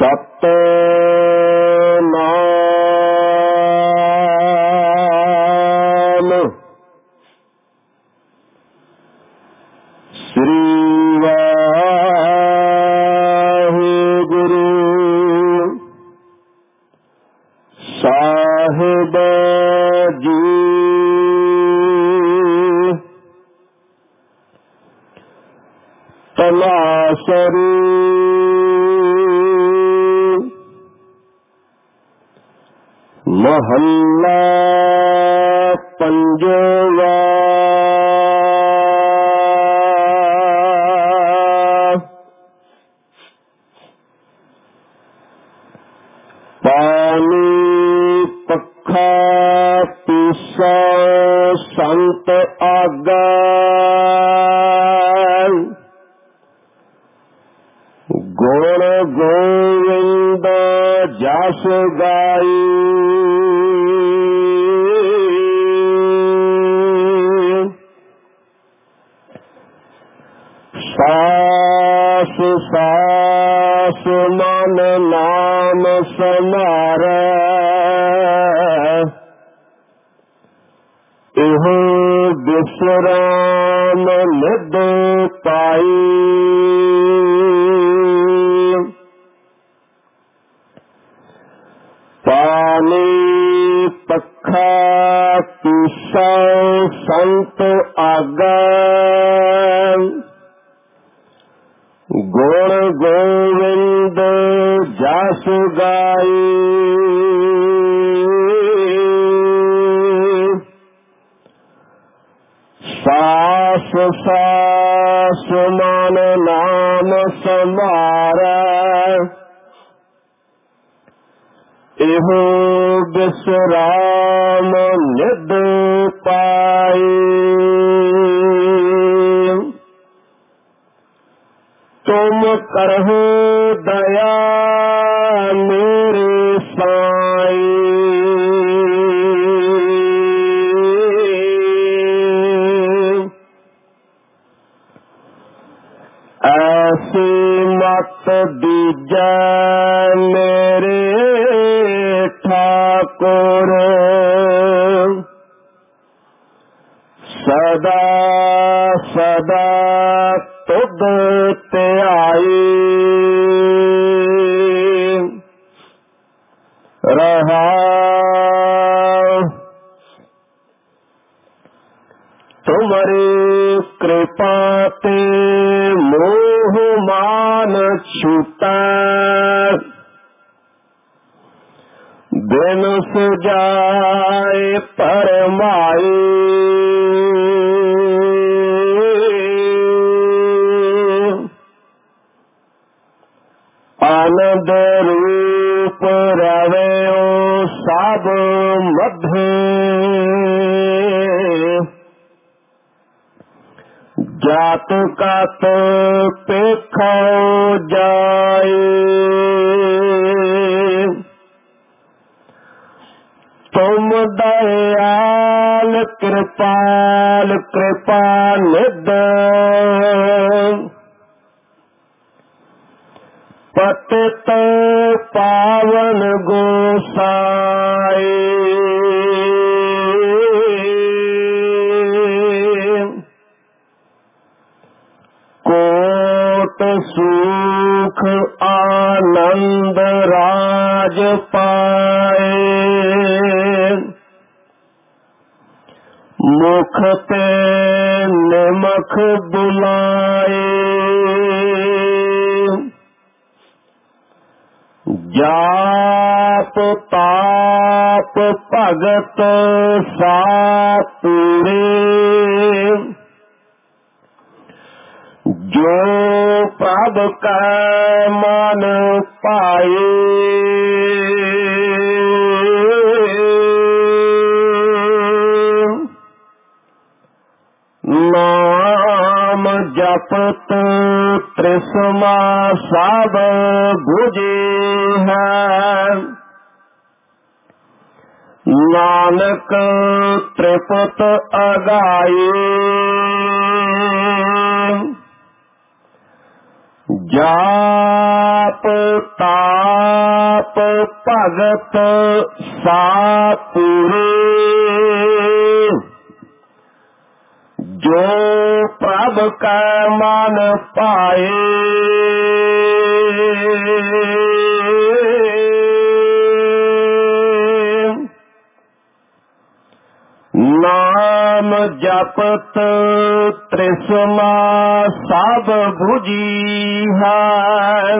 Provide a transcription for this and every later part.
ਸਤਿਨਾਮ ਸ੍ਰੀ ਵਾਹਿਗੁਰੂ ਸਾਹਿਬ ਜੀ। ਤਲਾਸਰੀ ਮਹੱਲਾ ਪੰਜਵਾ। ਪਾਣੀ ਪੱਖਾ ਪੀਸਾ ਸੰਤ ਆਗਾ, ਗੁਣ ਗੋਵਿੰਦ ਜਸ ਗਾਈ। ਸਾਸ ਸਾਸ ਮਨ ਨਾਮ ਸਮਾਰੈ, ਇਹੋ ਬਿਸਰਾਮ ਨਿਧ ਪਾਈ। ਪਾਣੀ ਪੱਖਾ ਪੀਸਾ ਸੰਤ ਆਗਾ, ਗੁਣ ਗੋਵਿੰਦ ਜਸ ਗਾਈ। ਸਾਸ ਸਾਸ ਮਨ ਨਾਮ ਸਮਾਰੈ, ਇਹੋ ਬਿਸਰਾਮ ਨਿਧ ਪਾਈ। ਤੁਮ ਕਰਹੁ ਦਇਆ ਮੇਰੇ ਸਾਈ, ਐਸੀ ਮਤ ਦੀਜੈ ਮੇਰੇ ਠਾਕੁਰ, ਸਦਾ ਸਦਾ ਤੁਧ ਧਿਆਈ। ਰਹਾਉ ਤੁਮਰੀ ਕਿਰਪਾ ਤੇ ਮੋਹ ਮਾਨ ਛੂਟੈ, ਬਿਨ ਸੁਜਾਏ ਪਰਮਾਈ। ਆਨੰਦ ਰੂਪ ਰਵਿਓ ਸਭ ਮਧੇ, ਜਾਤ ਕਤ ਪੇਖੋ ਜਾਏ। ਤੁਮ ਦਇਆਲ ਕਿਰਪਾਲ ਕਿਰਪਾ ਨਿਧ, ਪਤਿਤ ਪਾਵਨ ਗੋਸਾਈ। ਕੋਟ ਸੁਖ ਆਨੰਦ ਰਾਜ ਪਾਏ, ਮੁਖ ਤੇ ਨਿਮਖ ਬੁਲਾਏ। ਜਾਪ ਤਾਪ ਭਗਤ ਸਾਪੂਰੇ, ਜੋ ਪ੍ਰਭ ਕੈ ਮਨ ਪਾਏ। ਨਾਮ ਜਪਤ ਤ੍ਰਿਸਮਾ ਸਭ ਬੁਝੇ ਹੈ, ਨਾਨਕ ਤ੍ਰਿਪਤ ਅਗਾਏ। ਜਾਪ ਤਾਪ ਭਗਤ ਸਾਪੂਰੇ, ਜੋ ਪ੍ਰਭ ਕੈ ਮਨ ਪਾਏ। ਨਾਮ ਜਪਤ ਤ੍ਰਿਸ਼ਨਾ ਸਭ 부ਜੀ ਹੈ,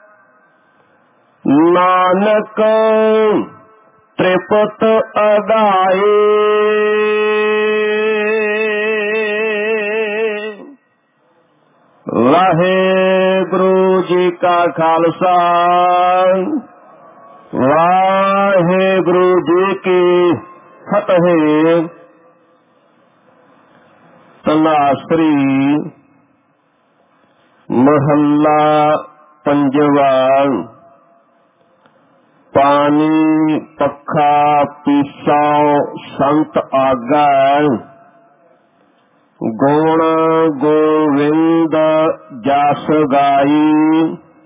ਨਾਨਕ ਤ੍ਰਿਪਤ ਅਗਾਏ। ਵਾਹਿਗੁਰੂ ਜੀ ਕਾ ਖਾਲਸਾ, ਵਾਹਿਗੁਰੂ ਜੀ ਕੀ ਫਤਿਹ। ਤਨਾਸਰੀ ਮਹੱਲਾ ਪੰਜਵਾ। ਪਾਣੀ ਪੱਖਾ ਪੀਸਾ ਸੰਤ ਆਗੈ, ਗੁਣ ਗੋਵਿੰਦ ਜਸ ਗਾਈ।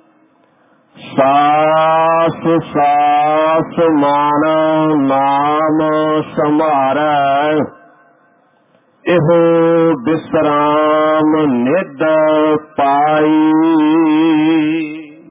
ਸਾਸ ਸਾਸ ਮਨ ਨਾਮ ਸੰਭਾਰੈ, ਇਹੋ ਬਿਸਰਾਮ ਨਿਧ ਪਾਈ।